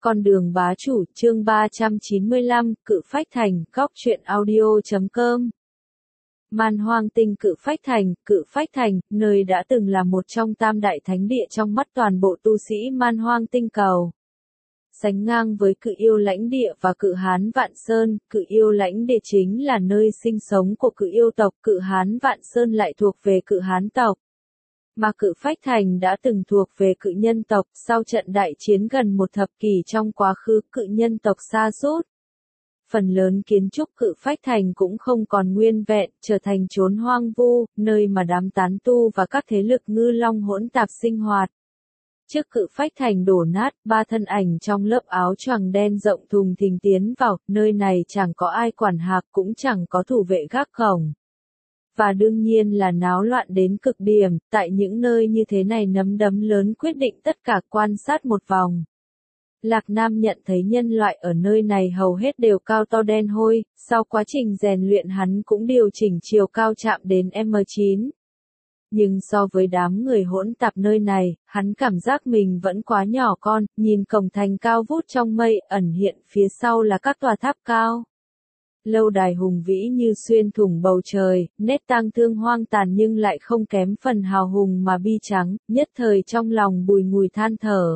Con đường bá chủ, chương 395, Cự Phách Thành, góc truyện audio.com. Man Hoang Tinh Cự Phách Thành, nơi đã từng là một trong tam đại thánh địa trong mắt toàn bộ tu sĩ Man Hoang Tinh cầu. Sánh ngang với Cự Yêu Lãnh Địa và Cự Hán Vạn Sơn, Cự Yêu Lãnh Địa chính là nơi sinh sống của Cự Yêu tộc, Cự Hán Vạn Sơn lại thuộc về Cự Hán tộc. Mà Cự Phách Thành đã từng thuộc về Cự Nhân tộc, sau trận đại chiến gần một thập kỷ trong quá khứ, Cự Nhân tộc sa sút. Phần lớn kiến trúc Cự Phách Thành cũng không còn nguyên vẹn, trở thành chốn hoang vu, nơi mà đám tán tu và các thế lực ngư long hỗn tạp sinh hoạt. Trước Cự Phách Thành đổ nát, ba thân ảnh trong lớp áo choàng đen rộng thùng thình tiến vào, nơi này chẳng có ai quản hạc cũng chẳng có thủ vệ gác cổng. Và đương nhiên là náo loạn đến cực điểm, tại những nơi như thế này nắm đấm lớn quyết định tất cả, quan sát một vòng. Lạc Nam nhận thấy nhân loại ở nơi này hầu hết đều cao to đen hôi, sau quá trình rèn luyện hắn cũng điều chỉnh chiều cao chạm đến M9. Nhưng so với đám người hỗn tạp nơi này, hắn cảm giác mình vẫn quá nhỏ con, nhìn cổng thành cao vút trong mây, ẩn hiện phía sau là các tòa tháp cao. Lâu đài hùng vĩ như xuyên thủng bầu trời, nét tang thương hoang tàn nhưng lại không kém phần hào hùng mà bi trắng, nhất thời trong lòng bùi ngùi than thở.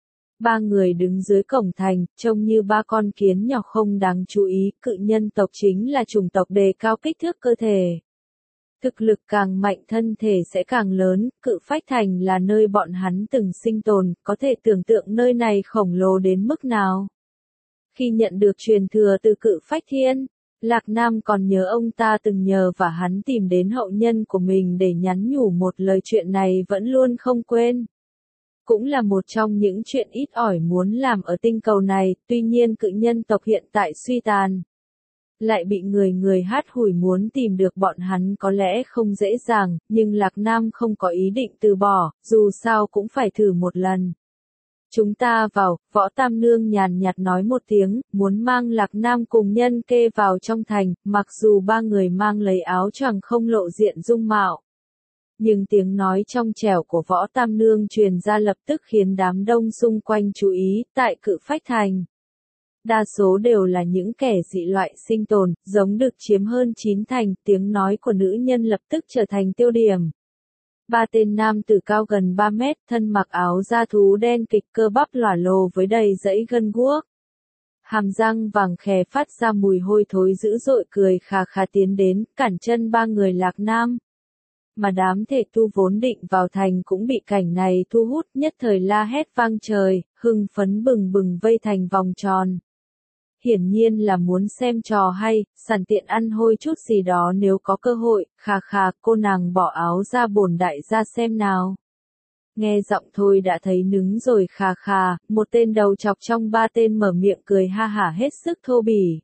Ba người đứng dưới cổng thành, trông như ba con kiến nhỏ không đáng chú ý, Cự Nhân tộc chính là chủng tộc đề cao kích thước cơ thể. Thực lực càng mạnh thân thể sẽ càng lớn, Cự Phách Thành là nơi bọn hắn từng sinh tồn, có thể tưởng tượng nơi này khổng lồ đến mức nào. Khi nhận được truyền thừa từ Cự Phách Thiên, Lạc Nam còn nhớ ông ta từng nhờ và hắn tìm đến hậu nhân của mình để nhắn nhủ một lời, chuyện này vẫn luôn không quên. Cũng là một trong những chuyện ít ỏi muốn làm ở tinh cầu này, tuy nhiên Cự Nhân tộc hiện tại suy tàn. Lại bị người hát hủi, muốn tìm được bọn hắn có lẽ không dễ dàng, nhưng Lạc Nam không có ý định từ bỏ, dù sao cũng phải thử một lần. Chúng ta vào, Võ Tam Nương nhàn nhạt nói một tiếng, muốn mang Lạc Nam cùng Nhân Kê vào trong thành, mặc dù ba người mang lấy áo choàng không lộ diện dung mạo. Nhưng tiếng nói trong trẻo của Võ Tam Nương truyền ra lập tức khiến đám đông xung quanh chú ý, tại Cự Phách Thành. Đa số đều là những kẻ dị loại sinh tồn, giống đực chiếm hơn 9 thành, tiếng nói của nữ nhân lập tức trở thành tiêu điểm. Ba tên nam tử cao gần 3 mét, thân mặc áo da thú đen kịch, cơ bắp lỏa lồ với đầy dãy gân guốc. Hàm răng vàng khè phát ra mùi hôi thối dữ dội, cười khà khà tiến đến, cản chân ba người Lạc Nam. Mà đám thể tu vốn định vào thành cũng bị cảnh này thu hút, nhất thời la hét vang trời, hưng phấn bừng bừng vây thành vòng tròn. Hiển nhiên là muốn xem trò hay, sẵn tiện ăn hôi chút gì đó nếu có cơ hội, khà khà, cô nàng bỏ áo ra bổn đại gia xem nào. Nghe giọng thôi đã thấy nứng rồi, khà khà, một tên đầu chọc trong ba tên mở miệng cười ha hả hết sức thô bỉ.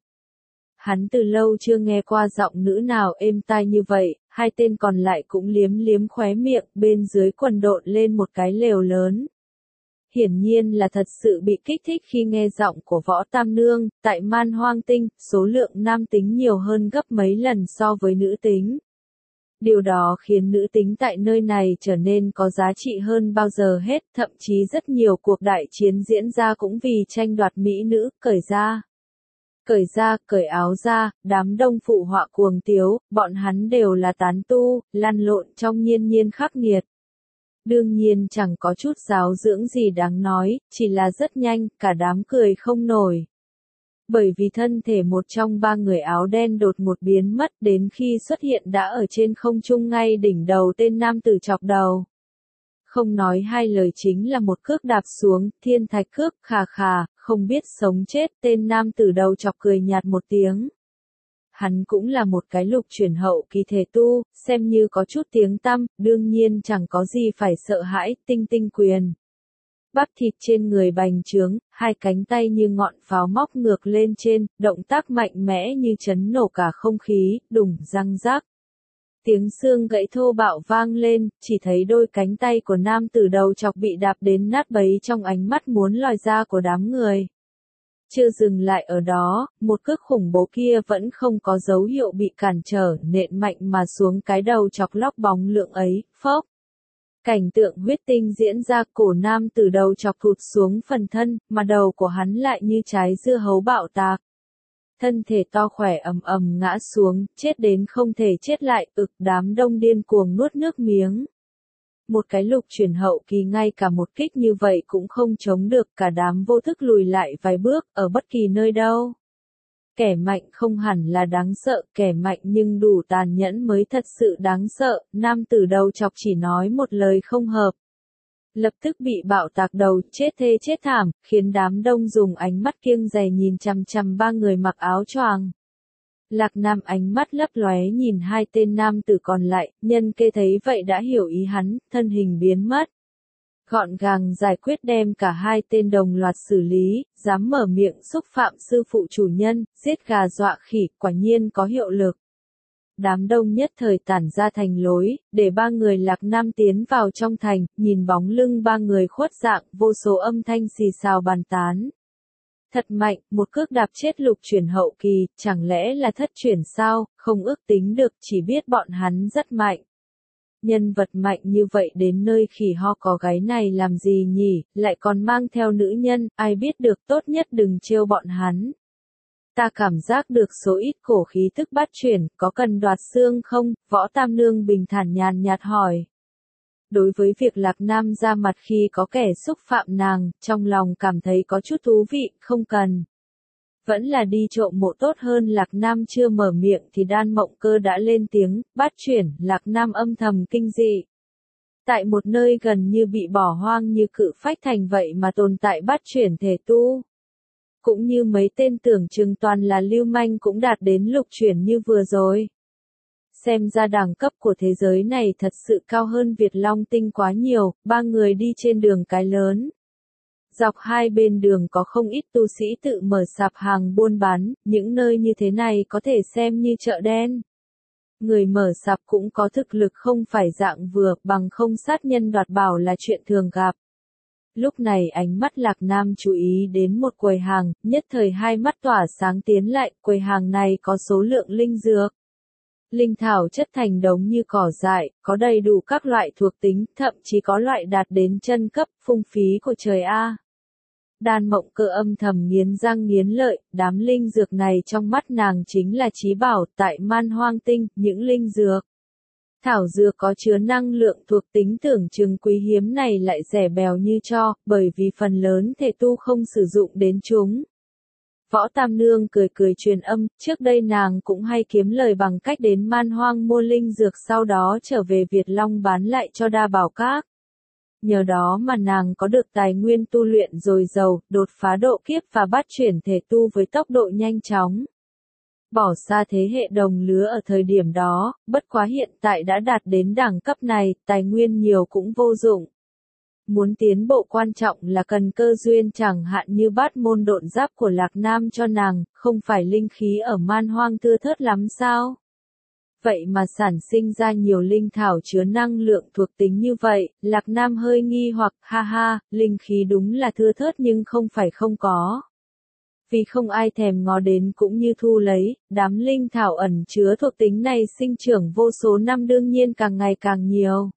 Hắn từ lâu chưa nghe qua giọng nữ nào êm tai như vậy, hai tên còn lại cũng liếm liếm khóe miệng, bên dưới quần độn lên một cái lều lớn. Hiển nhiên là thật sự bị kích thích khi nghe giọng của Võ Tam Nương, tại Man Hoang Tinh, số lượng nam tính nhiều hơn gấp mấy lần so với nữ tính. Điều đó khiến nữ tính tại nơi này trở nên có giá trị hơn bao giờ hết, thậm chí rất nhiều cuộc đại chiến diễn ra cũng vì tranh đoạt mỹ nữ, cởi áo ra, đám đông phụ họa cuồng tiếu, bọn hắn đều là tán tu, lăn lộn trong nhiên khắc nghiệt. Đương nhiên chẳng có chút giáo dưỡng gì đáng nói, chỉ là rất nhanh, cả đám cười không nổi. Bởi vì thân thể một trong ba người áo đen đột ngột biến mất, đến khi xuất hiện đã ở trên không trung ngay đỉnh đầu tên nam tử chọc đầu. Không nói hai lời chính là một cước đạp xuống, thiên thạch cước, khà khà, không biết sống chết, tên nam tử đầu chọc cười nhạt một tiếng. Hắn cũng là một cái lục chuyển hậu kỳ thể tu, xem như có chút tiếng tăm, đương nhiên chẳng có gì phải sợ hãi, tinh quyền. Bắp thịt trên người bành trướng, hai cánh tay như ngọn pháo móc ngược lên trên, động tác mạnh mẽ như chấn nổ cả không khí, đùng răng rác. Tiếng xương gãy thô bạo vang lên, chỉ thấy đôi cánh tay của nam tử đầu chọc bị đạp đến nát bấy trong ánh mắt muốn lòi ra của đám người. Chưa dừng lại ở đó, một cước khủng bố kia vẫn không có dấu hiệu bị cản trở, nện mạnh mà xuống cái đầu chọc lóc bóng lượng ấy, phốc. Cảnh tượng huyết tinh diễn ra, cổ nam từ đầu chọc thụt xuống phần thân, mà đầu của hắn lại như trái dưa hấu bạo tạc. Thân thể to khỏe ầm ầm ngã xuống, chết đến không thể chết lại, đám đông điên cuồng nuốt nước miếng. Một cái lục chuyển hậu kỳ ngay cả một kích như vậy cũng không chống được, cả đám vô thức lùi lại vài bước, ở bất kỳ nơi đâu. Kẻ mạnh không hẳn là đáng sợ, kẻ mạnh nhưng đủ tàn nhẫn mới thật sự đáng sợ, nam tử đầu chọc chỉ nói một lời không hợp. Lập tức bị bạo tạc đầu, chết thê chết thảm, khiến đám đông dùng ánh mắt kiêng dè nhìn chằm chằm ba người mặc áo choàng. Lạc Nam ánh mắt lấp lóe nhìn hai tên nam tử còn lại, nhân kê thấy vậy đã hiểu ý hắn, thân hình biến mất. Gọn gàng giải quyết đem cả hai tên đồng loạt xử lý, dám mở miệng xúc phạm sư phụ chủ nhân, giết gà dọa khỉ, quả nhiên có hiệu lực. Đám đông nhất thời tản ra thành lối, để ba người Lạc Nam tiến vào trong thành, nhìn bóng lưng ba người khuất dạng, vô số âm thanh xì xào bàn tán. Thật mạnh, một cước đạp chết lục chuyển hậu kỳ, chẳng lẽ là thất chuyển sao, không ước tính được, chỉ biết bọn hắn rất mạnh. Nhân vật mạnh như vậy đến nơi khỉ ho có gáy này làm gì nhỉ, lại còn mang theo nữ nhân, ai biết được, tốt nhất đừng trêu bọn hắn. Ta cảm giác được số ít cổ khí tức bát chuyển, có cần đoạt xương không? Võ Tam Nương bình thản nhàn nhạt hỏi. Đối với việc Lạc Nam ra mặt khi có kẻ xúc phạm nàng, trong lòng cảm thấy có chút thú vị, không cần. Vẫn là đi trộm mộ tốt hơn. Lạc Nam chưa mở miệng thì Đan Mộng Cơ đã lên tiếng, bát chuyển. Lạc Nam âm thầm kinh dị. Tại một nơi gần như bị bỏ hoang như Cự Phách Thành vậy mà tồn tại bát chuyển thể tu. Cũng như mấy tên tưởng chừng toàn là lưu manh cũng đạt đến lục chuyển như vừa rồi. Xem ra đẳng cấp của thế giới này thật sự cao hơn Việt Long Tinh quá nhiều, ba người đi trên đường cái lớn. Dọc hai bên đường có không ít tu sĩ tự mở sạp hàng buôn bán, những nơi như thế này có thể xem như chợ đen. Người mở sạp cũng có thực lực không phải dạng vừa, bằng không sát nhân đoạt bảo là chuyện thường gặp. Lúc này ánh mắt Lạc Nam chú ý đến một quầy hàng, nhất thời hai mắt tỏa sáng tiến lại, quầy hàng này có số lượng linh dược. Linh thảo chất thành đống như cỏ dại, có đầy đủ các loại thuộc tính, thậm chí có loại đạt đến chân cấp, phung phí của trời A. Đan Mộng Cơ âm thầm nghiến răng nghiến lợi, đám linh dược này trong mắt nàng chính là chí bảo, tại Man Hoang Tinh, những linh dược. Thảo dược có chứa năng lượng thuộc tính tưởng chừng quý hiếm này lại rẻ bèo như cho, bởi vì phần lớn thể tu không sử dụng đến chúng. Võ Tam Nương cười cười truyền âm, trước đây nàng cũng hay kiếm lời bằng cách đến Man Hoang mua linh dược sau đó trở về Việt Long bán lại cho Đa Bảo Các. Nhờ đó mà nàng có được tài nguyên tu luyện dồi dào, đột phá độ kiếp và bắt chuyển thể tu với tốc độ nhanh chóng. Bỏ xa thế hệ đồng lứa ở thời điểm đó, bất quá hiện tại đã đạt đến đẳng cấp này, tài nguyên nhiều cũng vô dụng. Muốn tiến bộ quan trọng là cần cơ duyên, chẳng hạn như bát môn độn giáp của Lạc Nam cho nàng, không phải linh khí ở Man Hoang thưa thớt lắm sao? Vậy mà sản sinh ra nhiều linh thảo chứa năng lượng thuộc tính như vậy, Lạc Nam hơi nghi hoặc, ha ha, linh khí đúng là thưa thớt nhưng không phải không có. Vì không ai thèm ngó đến cũng như thu lấy, đám linh thảo ẩn chứa thuộc tính này sinh trưởng vô số năm đương nhiên càng ngày càng nhiều.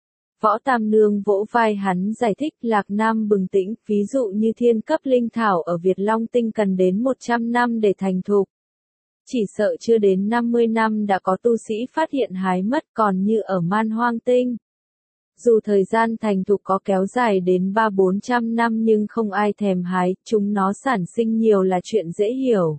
Võ Tam Nương vỗ vai hắn giải thích, Lạc Nam bừng tỉnh, ví dụ như thiên cấp linh thảo ở Việt Long Tinh cần đến 100 năm để thành thục. Chỉ sợ chưa đến 50 năm đã có tu sĩ phát hiện hái mất, còn như ở Man Hoang Tinh. Dù thời gian thành thục có kéo dài đến 300-400 năm nhưng không ai thèm hái, chúng nó sản sinh nhiều là chuyện dễ hiểu.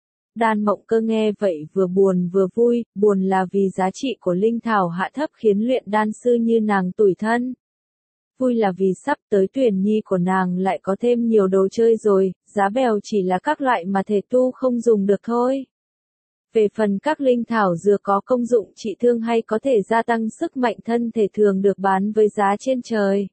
Đan Mộng Cơ nghe vậy vừa buồn vừa vui, buồn là vì giá trị của linh thảo hạ thấp khiến luyện đan sư như nàng tủi thân. Vui là vì sắp tới tuyển nhi của nàng lại có thêm nhiều đồ chơi rồi, giá bèo chỉ là các loại mà thể tu không dùng được thôi. Về phần các linh thảo dược có công dụng trị thương hay có thể gia tăng sức mạnh thân thể thường được bán với giá trên trời.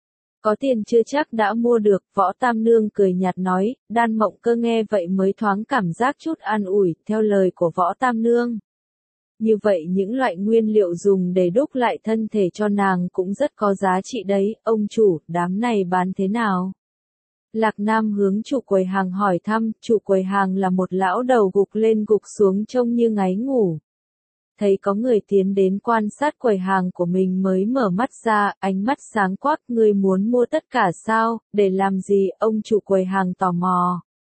Có tiền chưa chắc đã mua được, Võ Tam Nương cười nhạt nói, Đan Mộng Cơ nghe vậy mới thoáng cảm giác chút an ủi, theo lời của Võ Tam Nương. Như vậy những loại nguyên liệu dùng để đúc lại thân thể cho nàng cũng rất có giá trị đấy, ông chủ, đám này bán thế nào? Lạc Nam hướng chủ quầy hàng hỏi thăm, chủ quầy hàng là một lão đầu gục lên gục xuống trông như ngáy ngủ. thấy có người tiến đến quan sát quầy hàng của mình mới mở mắt ra, ánh mắt sáng quắc, ngươi muốn mua tất cả sao, để làm gì, ông chủ quầy hàng tò mò.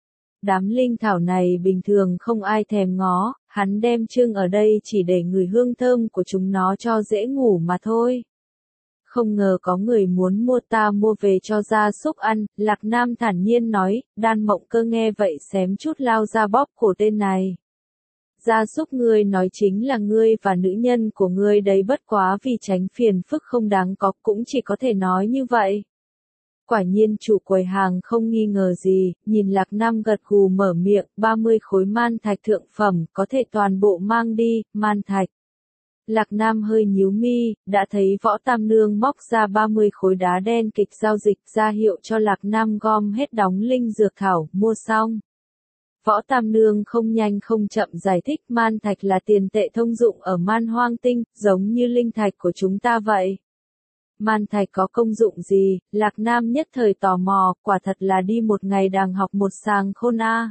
Đám linh thảo này bình thường không ai thèm ngó, hắn đem trưng ở đây chỉ để ngửi hương thơm của chúng nó cho dễ ngủ mà thôi. Không ngờ có người muốn mua, ta mua về cho gia súc ăn, Lạc Nam thản nhiên nói. Đan Mộng Cơ nghe vậy xém chút lao ra bóp cổ tên này. Gia súc ngươi nói chính là ngươi và nữ nhân của ngươi đấy, bất quá vì tránh phiền phức không đáng có, cũng chỉ có thể nói như vậy. Quả nhiên chủ quầy hàng không nghi ngờ gì, nhìn Lạc Nam gật gù mở miệng, 30 khối man thạch thượng phẩm, có thể toàn bộ mang đi, man thạch. Lạc Nam hơi nhíu mi, đã thấy Võ Tam Nương móc ra 30 khối đá đen kịch giao dịch, ra hiệu cho Lạc Nam gom hết đóng linh dược thảo, mua xong. Võ Tam Nương không nhanh không chậm giải thích, man thạch là tiền tệ thông dụng ở Man Hoang Tinh, giống như linh thạch của chúng ta vậy. Man thạch có công dụng gì? Lạc Nam nhất thời tò mò, quả thật là đi một ngày đàng học một sàng khôn a.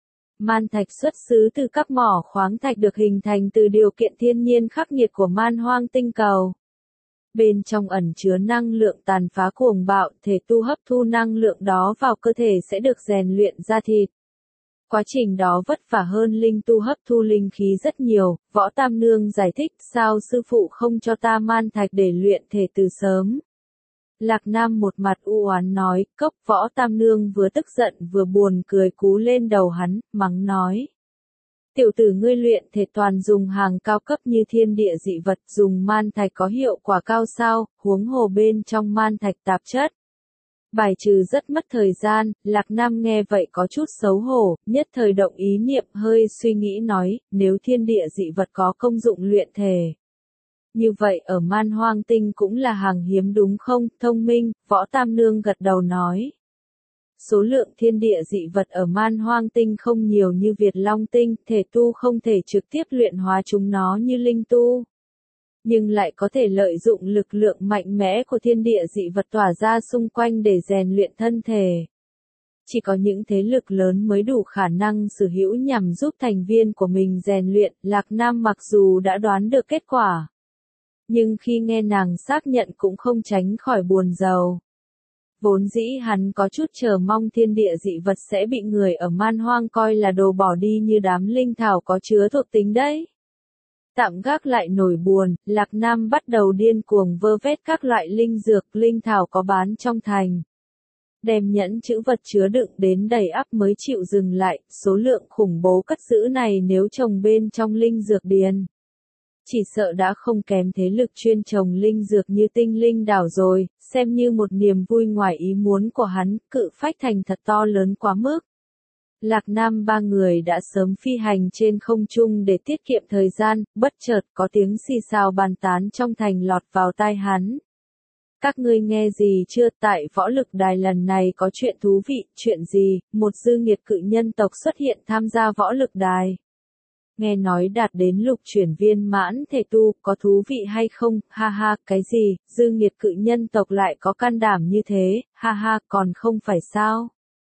Man thạch xuất xứ từ các mỏ khoáng thạch được hình thành từ điều kiện thiên nhiên khắc nghiệt của Man Hoang Tinh cầu. Bên trong ẩn chứa năng lượng tàn phá cuồng bạo, thể tu hấp thu năng lượng đó vào cơ thể sẽ được rèn luyện ra thịt. Quá trình đó vất vả hơn linh tu hấp thu linh khí rất nhiều, Võ Tam Nương giải thích, sao sư phụ không cho ta man thạch để luyện thể từ sớm. Lạc Nam một mặt u oán nói, cốc. Võ Tam Nương vừa tức giận vừa buồn cười cú lên đầu hắn, mắng nói. Tiểu tử ngươi luyện thể toàn dùng hàng cao cấp như thiên địa dị vật, dùng man thạch có hiệu quả cao sao, huống hồ bên trong man thạch tạp chất. Bài trừ rất mất thời gian, Lạc Nam nghe vậy có chút xấu hổ, nhất thời động ý niệm hơi suy nghĩ nói, nếu thiên địa dị vật có công dụng luyện thể. Như vậy ở Man Hoang Tinh cũng là hàng hiếm đúng không? Thông minh, Võ Tam Nương gật đầu nói. Số lượng thiên địa dị vật ở Man Hoang Tinh không nhiều như Việt Long Tinh, thể tu không thể trực tiếp luyện hóa chúng nó như linh tu. Nhưng lại có thể lợi dụng lực lượng mạnh mẽ của thiên địa dị vật tỏa ra xung quanh để rèn luyện thân thể. Chỉ có những thế lực lớn mới đủ khả năng sở hữu nhằm giúp thành viên của mình rèn luyện. Lạc Nam mặc dù đã đoán được kết quả, nhưng khi nghe nàng xác nhận cũng không tránh khỏi buồn rầu. Vốn dĩ hắn có chút chờ mong thiên địa dị vật sẽ bị người ở Man Hoang coi là đồ bỏ đi như đám linh thảo có chứa thuộc tính đấy. Tạm gác lại nỗi buồn, Lạc Nam bắt đầu điên cuồng vơ vét các loại linh dược, linh thảo có bán trong thành. Đem nhẫn chữ vật chứa đựng đến đầy ắp mới chịu dừng lại, số lượng khủng bố cất giữ này nếu trồng bên trong linh dược điền. Chỉ sợ đã không kém thế lực chuyên trồng linh dược như Tinh Linh Đảo rồi, xem như một niềm vui ngoài ý muốn của hắn, Cự Phách Thành thật to lớn quá mức. Lạc Nam ba người đã sớm phi hành trên không trung để tiết kiệm thời gian, bất chợt có tiếng xì xào bàn tán trong thành lọt vào tai hắn. Các ngươi nghe gì chưa, tại võ lực đài lần này có chuyện thú vị, chuyện gì, một dư nghiệt cự nhân tộc xuất hiện tham gia võ lực đài. Nghe nói đạt đến lục chuyển viên mãn thể tu, có thú vị hay không, ha ha, cái gì, dư nghiệt cự nhân tộc lại có can đảm như thế, ha ha, còn không phải sao.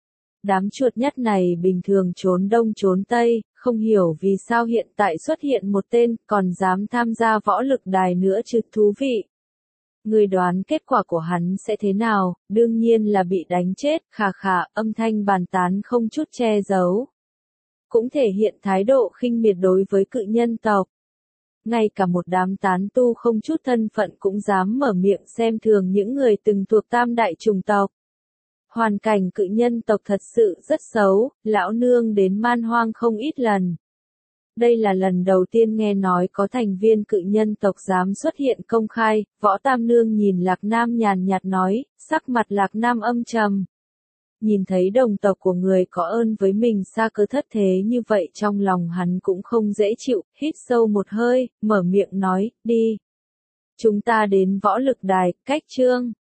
Đám chuột nhắt này bình thường trốn đông trốn tây, không hiểu vì sao hiện tại xuất hiện một tên, còn dám tham gia võ lực đài nữa chứ, thú vị. Người đoán kết quả của hắn sẽ thế nào, đương nhiên là bị đánh chết, khà khà, âm thanh bàn tán không chút che giấu. Cũng thể hiện thái độ khinh miệt đối với cự nhân tộc. Ngay cả một đám tán tu không chút thân phận cũng dám mở miệng xem thường những người từng thuộc tam đại chủng tộc. Hoàn cảnh cự nhân tộc thật sự rất xấu, lão nương đến Man Hoang không ít lần. Đây là lần đầu tiên nghe nói có thành viên cự nhân tộc dám xuất hiện công khai, Võ Tam Nương nhìn Lạc Nam nhàn nhạt nói, sắc mặt Lạc Nam âm trầm. Nhìn thấy đồng tộc của người có ơn với mình xa cơ thất thế như vậy trong lòng hắn cũng không dễ chịu, hít sâu một hơi, mở miệng nói, đi. Chúng ta đến võ lực đài, cách chương.